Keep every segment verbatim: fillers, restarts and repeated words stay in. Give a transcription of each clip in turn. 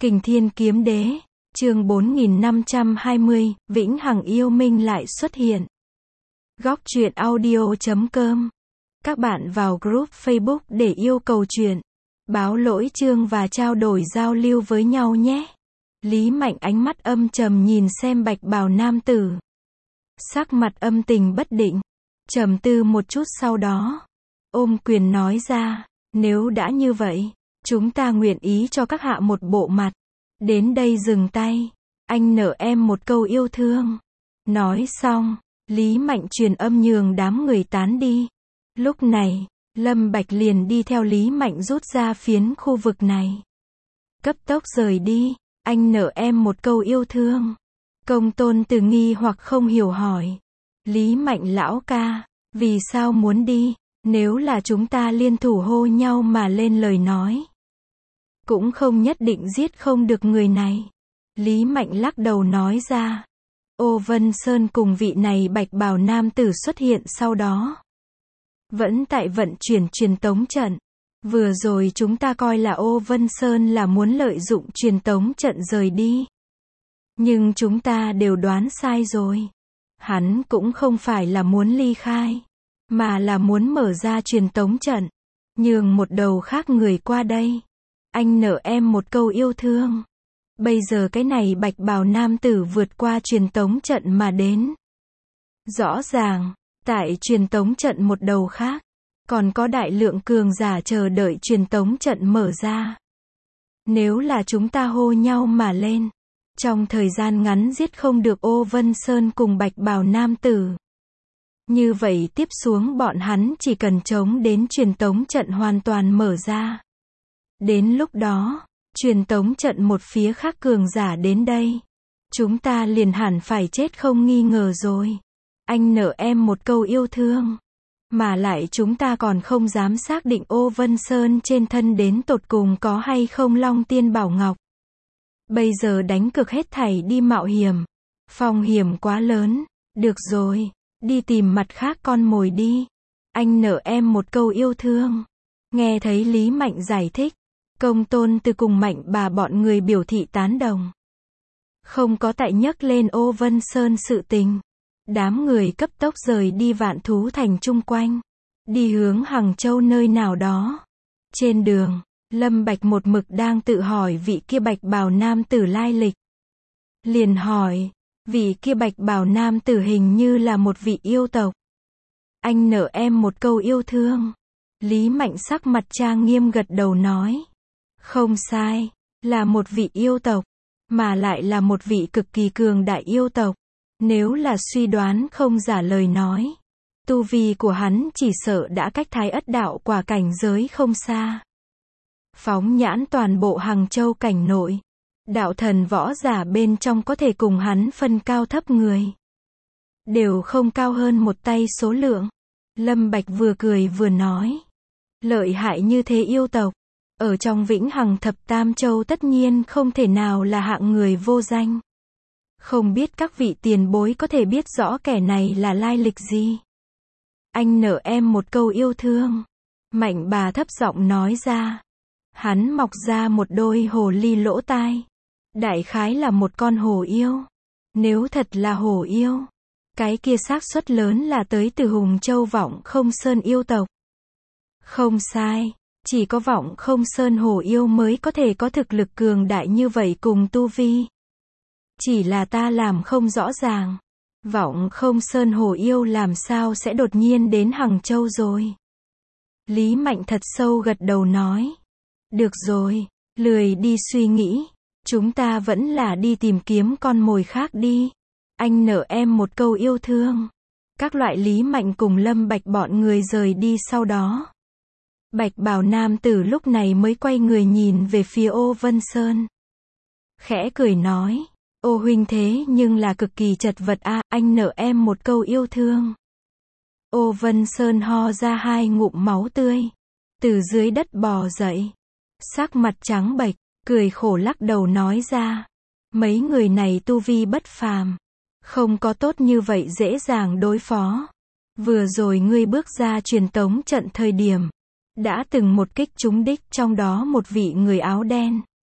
Kình Thiên Kiếm Đế, chương bốn nghìn năm trăm hai mươi, Vĩnh Hằng Yêu Minh lại xuất hiện. Góc truyện audio chấm com. Các bạn vào group Facebook để yêu cầu truyện, báo lỗi chương và trao đổi giao lưu với nhau nhé. Lý Mạnh ánh mắt âm trầm nhìn xem bạch bào nam tử. Sắc mặt âm tình bất định, trầm tư một chút sau đó, ôm quyền nói ra, nếu đã như vậy, chúng ta nguyện ý cho các hạ một bộ mặt. Đến đây dừng tay, anh nợ em một câu yêu thương. Nói xong, Lý Mạnh truyền âm nhường đám người tán đi. Lúc này, Lâm Bạch liền đi theo Lý Mạnh rút ra phiến khu vực này. Cấp tốc rời đi, anh nợ em một câu yêu thương. Công Tôn Từ nghi hoặc không hiểu hỏi. Lý Mạnh lão ca, vì sao muốn đi, nếu là chúng ta liên thủ hô nhau mà lên lời nói. Cũng không nhất định giết không được người này. Lý Mạnh lắc đầu nói ra. Ô Vân Sơn cùng vị này bạch bào nam tử xuất hiện sau đó. Vẫn tại vận chuyển truyền tống trận. Vừa rồi chúng ta coi là Ô Vân Sơn là muốn lợi dụng truyền tống trận rời đi. Nhưng chúng ta đều đoán sai rồi. Hắn cũng không phải là muốn ly khai, mà là muốn mở ra truyền tống trận, nhường một đầu khác người qua đây. Anh nợ em một câu yêu thương. Bây giờ cái này bạch bào nam tử vượt qua truyền tống trận mà đến. Rõ ràng, tại truyền tống trận một đầu khác, còn có đại lượng cường giả chờ đợi truyền tống trận mở ra. Nếu là chúng ta hô nhau mà lên, trong thời gian ngắn giết không được Ô Vân Sơn cùng bạch bào nam tử. Như vậy tiếp xuống bọn hắn chỉ cần chống đến truyền tống trận hoàn toàn mở ra. Đến lúc đó, truyền tống trận một phía khác cường giả đến đây. Chúng ta liền hẳn phải chết không nghi ngờ rồi. Anh nợ em một câu yêu thương. Mà lại chúng ta còn không dám xác định Ô Vân Sơn trên thân đến tột cùng có hay không Long Tiên Bảo Ngọc. Bây giờ đánh cực hết thảy đi mạo hiểm. Phong hiểm quá lớn. Được rồi, đi tìm mặt khác con mồi đi. Anh nợ em một câu yêu thương. Nghe thấy Lý Mạnh giải thích, Công Tôn Từ cùng Mạnh bà bọn người biểu thị tán đồng. Không có tại nhắc lên Ô Vân Sơn sự tình. Đám người cấp tốc rời đi Vạn Thú Thành chung quanh. Đi hướng Hằng Châu nơi nào đó. Trên đường, Lâm Bạch một mực đang tự hỏi vị kia bạch bào nam tử lai lịch. Liền hỏi, vị kia bạch bào nam tử hình như là một vị yêu tộc. Anh nợ em một câu yêu thương. Lý Mạnh sắc mặt trang nghiêm gật đầu nói. Không sai, là một vị yêu tộc, mà lại là một vị cực kỳ cường đại yêu tộc. Nếu là suy đoán không giả lời nói, tu vi của hắn chỉ sợ đã cách Thái Ất đạo quả cảnh giới không xa. Phóng nhãn toàn bộ Hằng Châu cảnh nội, đạo thần võ giả bên trong có thể cùng hắn phân cao thấp người, đều không cao hơn một tay số lượng. Lâm Bạch vừa cười vừa nói, lợi hại như thế yêu tộc, ở trong Vĩnh Hằng Thập Tam Châu tất nhiên không thể nào là hạng người vô danh. Không biết các vị tiền bối có thể biết rõ kẻ này là lai lịch gì? Anh nợ em một câu yêu thương. Mạnh bà thấp giọng nói ra. Hắn mọc ra một đôi hồ ly lỗ tai. Đại khái là một con hổ yêu. Nếu thật là hổ yêu, cái kia xác suất lớn là tới từ Hùng Châu Vọng Không Sơn yêu tộc. Không sai, chỉ có Vọng Không Sơn hổ yêu mới có thể có thực lực cường đại như vậy cùng tu vi. Chỉ là ta làm không rõ ràng. Vọng Không Sơn hổ yêu làm sao sẽ đột nhiên đến Hằng Châu rồi. Lý Mạnh thật sâu gật đầu nói. Được rồi, lười đi suy nghĩ. Chúng ta vẫn là đi tìm kiếm con mồi khác đi. Anh nợ em một câu yêu thương. Các loại Lý Mạnh cùng Lâm Bạch bọn người rời đi sau đó. Bạch bào nam tử lúc này mới quay người nhìn về phía Ô Vân Sơn. Khẽ cười nói. Ô huynh thế nhưng là cực kỳ chật vật a, à, anh nợ em một câu yêu thương. Ô Vân Sơn ho ra hai ngụm máu tươi. Từ dưới đất bò dậy. Sắc mặt trắng bệch, cười khổ lắc đầu nói ra. Mấy người này tu vi bất phàm. Không có tốt như vậy dễ dàng đối phó. Vừa rồi ngươi bước ra truyền tống trận thời điểm. Đã từng một kích trúng đích trong đó một vị người áo đen.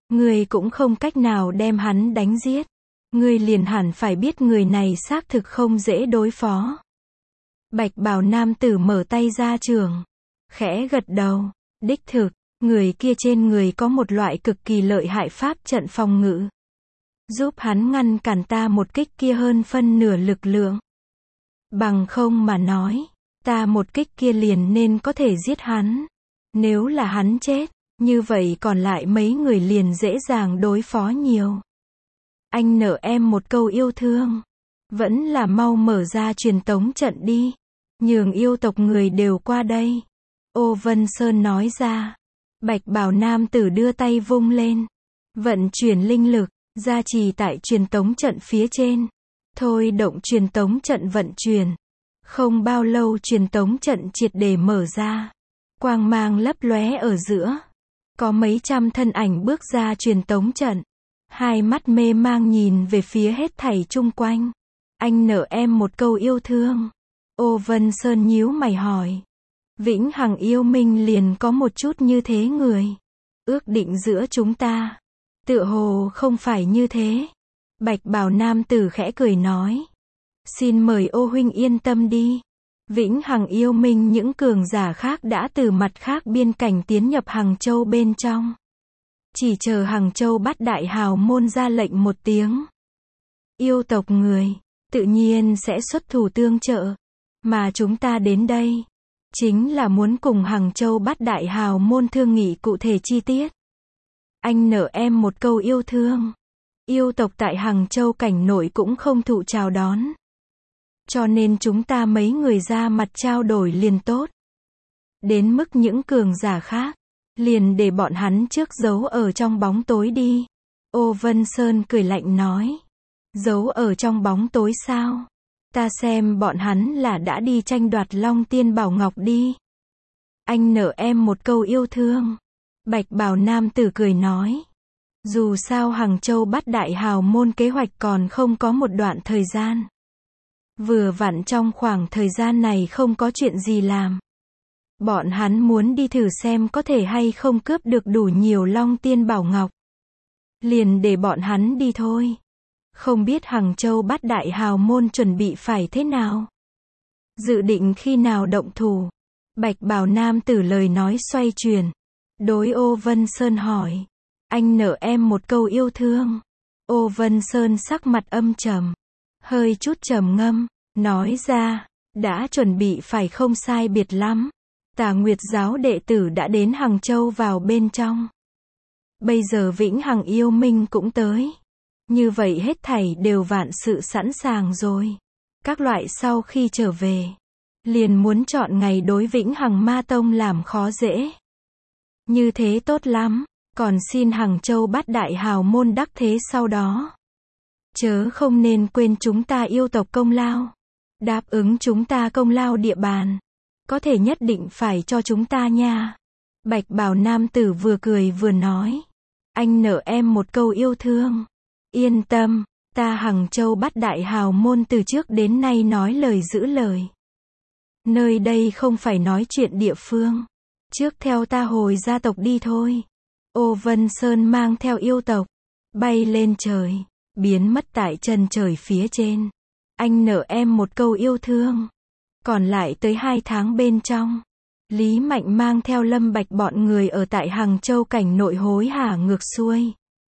Ngươi cũng không cách nào đem hắn đánh giết. Ngươi liền hẳn phải biết người này xác thực không dễ đối phó. Bạch bào nam tử mở tay ra trường. Khẽ gật đầu. Đích thực, người kia trên người có một loại cực kỳ lợi hại pháp trận phòng ngự. Giúp hắn ngăn cản ta một kích kia hơn phân nửa lực lượng. Bằng không mà nói, ta một kích kia liền nên có thể giết hắn. Nếu là hắn chết, như vậy còn lại mấy người liền dễ dàng đối phó nhiều. Anh nợ em một câu yêu thương. Vẫn là mau mở ra truyền tống trận đi. Nhường yêu tộc người đều qua đây. Ô Vân Sơn nói ra. Bạch bào nam tử đưa tay vung lên. Vận chuyển linh lực, gia trì tại truyền tống trận phía trên. Thôi động truyền tống trận vận chuyển. Không bao lâu truyền tống trận triệt để mở ra. Quang mang lấp lóe ở giữa. Có mấy trăm thân ảnh bước ra truyền tống trận. Hai mắt mê mang nhìn về phía hết thảy chung quanh. Anh nợ em một câu yêu thương. Ô Vân Sơn nhíu mày hỏi. Vĩnh Hằng Yêu Minh liền có một chút như thế người. Ước định giữa chúng ta. Tựa hồ không phải như thế. Bạch bào nam tử khẽ cười nói. Xin mời ô huynh yên tâm đi. Vĩnh Hằng Yêu Minh những cường giả khác đã từ mặt khác biên cảnh tiến nhập Hằng Châu bên trong. Chỉ chờ Hằng Châu Bát Đại Hào môn ra lệnh một tiếng. Yêu tộc người, tự nhiên sẽ xuất thủ tương trợ. Mà chúng ta đến đây, chính là muốn cùng Hằng Châu Bát Đại Hào môn thương nghị cụ thể chi tiết. Anh nợ em một câu yêu thương. Yêu tộc tại Hằng Châu cảnh nội cũng không thụ chào đón. Cho nên chúng ta mấy người ra mặt trao đổi liền tốt. Đến mức những cường giả khác, liền để bọn hắn trước giấu ở trong bóng tối đi. Ô Vân Sơn cười lạnh nói. Giấu ở trong bóng tối sao? Ta xem bọn hắn là đã đi tranh đoạt Long Tiên Bảo Ngọc đi. Anh nợ em một câu yêu thương. Bạch bào nam tử cười nói. Dù sao Hằng Châu Bát Đại Hào môn kế hoạch còn không có một đoạn thời gian. Vừa vặn trong khoảng thời gian này không có chuyện gì làm. Bọn hắn muốn đi thử xem có thể hay không cướp được đủ nhiều Long Tiên Bảo Ngọc. Liền để bọn hắn đi thôi. Không biết Hằng Châu Bát Đại Hào môn chuẩn bị phải thế nào? Dự định khi nào động thủ? Bạch bào nam tử lời nói xoay chuyển. Đối Ô Vân Sơn hỏi. Anh nợ em một câu yêu thương. Ô Vân Sơn sắc mặt âm trầm. Hơi chút trầm ngâm. Nói ra. Đã chuẩn bị phải không sai biệt lắm. Tà Nguyệt giáo đệ tử đã đến Hằng Châu vào bên trong. Bây giờ Vĩnh Hằng Yêu Minh cũng tới. Như vậy hết thảy đều vạn sự sẵn sàng rồi. Các loại sau khi trở về, liền muốn chọn ngày đối Vĩnh Hằng Ma Tông làm khó dễ. Như thế tốt lắm, còn xin Hằng Châu Bát Đại Hào môn đắc thế sau đó. Chớ không nên quên chúng ta yêu tộc công lao. Đáp ứng chúng ta công lao địa bàn. Có thể nhất định phải cho chúng ta nha. Bạch bào nam tử vừa cười vừa nói. Anh nợ em một câu yêu thương. Yên tâm, ta Hằng Châu Bát Đại Hào môn từ trước đến nay nói lời giữ lời. Nơi đây không phải nói chuyện địa phương. Trước theo ta hồi gia tộc đi thôi. Ô Vân Sơn mang theo yêu tộc, bay lên trời, biến mất tại chân trời phía trên. Anh nợ em một câu yêu thương. Còn lại tới hai tháng bên trong, Lý Mạnh mang theo Lâm Bạch bọn người ở tại Hằng Châu cảnh nội hối hả ngược xuôi.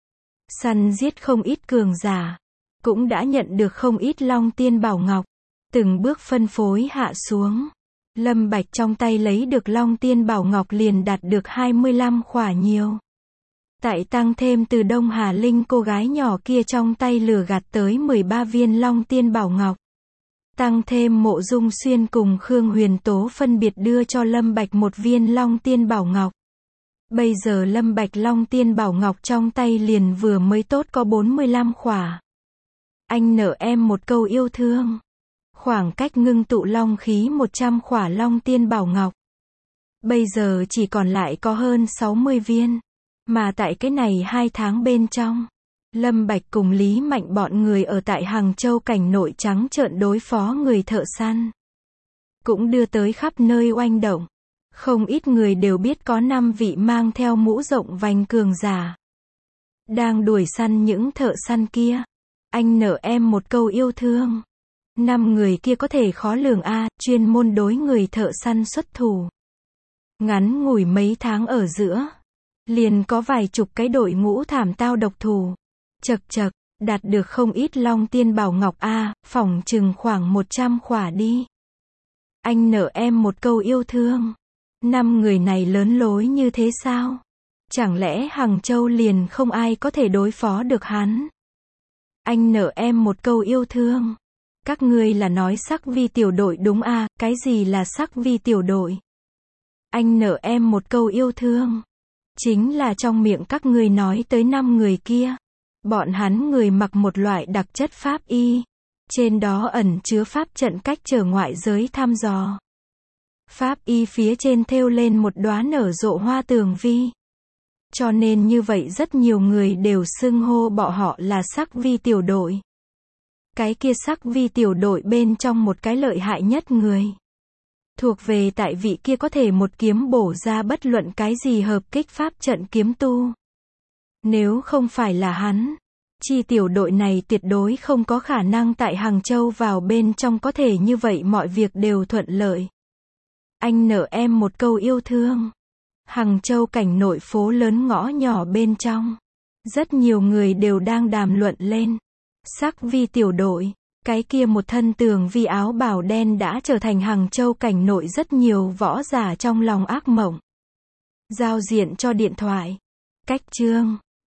Săn giết không ít cường giả, cũng đã nhận được không ít Long Tiên Bảo Ngọc, từng bước phân phối hạ xuống. Lâm Bạch trong tay lấy được Long Tiên Bảo Ngọc liền đạt được hai mươi lăm khỏa nhiều. Tại tăng thêm từ Đông Hà Linh cô gái nhỏ kia trong tay lừa gạt tới mười ba viên Long Tiên Bảo Ngọc. Tăng thêm Mộ Dung Xuyên cùng Khương Huyền Tố phân biệt đưa cho Lâm Bạch một viên Long Tiên Bảo Ngọc. Bây giờ Lâm Bạch Long Tiên Bảo Ngọc trong tay liền vừa mới tốt có bốn mươi lăm khỏa. Anh nợ em một câu yêu thương. Khoảng cách ngưng tụ long khí một trăm khỏa Long Tiên Bảo Ngọc. Bây giờ chỉ còn lại có hơn sáu mươi viên. Mà tại cái này hai tháng bên trong, Lâm Bạch cùng Lý Mạnh bọn người ở tại Hằng Châu cảnh nội trắng trợn đối phó người thợ săn. Cũng đưa tới khắp nơi oanh động. Không ít người đều biết có năm vị mang theo mũ rộng vành cường giả. đang đuổi săn những thợ săn kia. Anh nợ em một câu yêu thương. Năm người kia có thể khó lường a, chuyên môn đối người thợ săn xuất thủ. Ngắn ngủi mấy tháng ở giữa, liền có vài chục cái đội ngũ thảm tao độc thủ. Chật chật, đạt được không ít long tiên bảo ngọc a, phỏng chừng khoảng một trăm khỏa đi. Anh nợ em một câu yêu thương. Năm người này lớn lối như thế sao? Chẳng lẽ Hằng Châu liền không ai có thể đối phó được hắn? Anh nợ em một câu yêu thương. Các ngươi là nói Sắc Vi tiểu đội đúng a, cái gì là Sắc Vi tiểu đội? Anh nợ em một câu yêu thương. Chính là trong miệng các ngươi nói tới năm người kia. Bọn hắn người mặc một loại đặc chất pháp y. Trên đó ẩn chứa pháp trận cách trở ngoại giới thăm dò. Pháp y phía trên thêu lên một đóa nở rộ hoa tường vi. Cho nên như vậy rất nhiều người đều xưng hô bọn họ là Sắc Vi tiểu đội. Cái kia Sắc Vi tiểu đội bên trong một cái lợi hại nhất người. Thuộc về tại vị kia có thể một kiếm bổ ra bất luận cái gì hợp kích pháp trận kiếm tu. Nếu không phải là hắn, chi tiểu đội này tuyệt đối không có khả năng tại Hằng Châu vào bên trong có thể như vậy mọi việc đều thuận lợi. Anh nợ em một câu yêu thương. Hằng Châu cảnh nội phố lớn ngõ nhỏ bên trong. Rất nhiều người đều đang đàm luận lên. Sắc Vi tiểu đội, cái kia một thân tường vi áo bào đen đã trở thành Hằng Châu cảnh nội rất nhiều võ giả trong lòng ác mộng. Giao diện cho điện thoại. Cách chương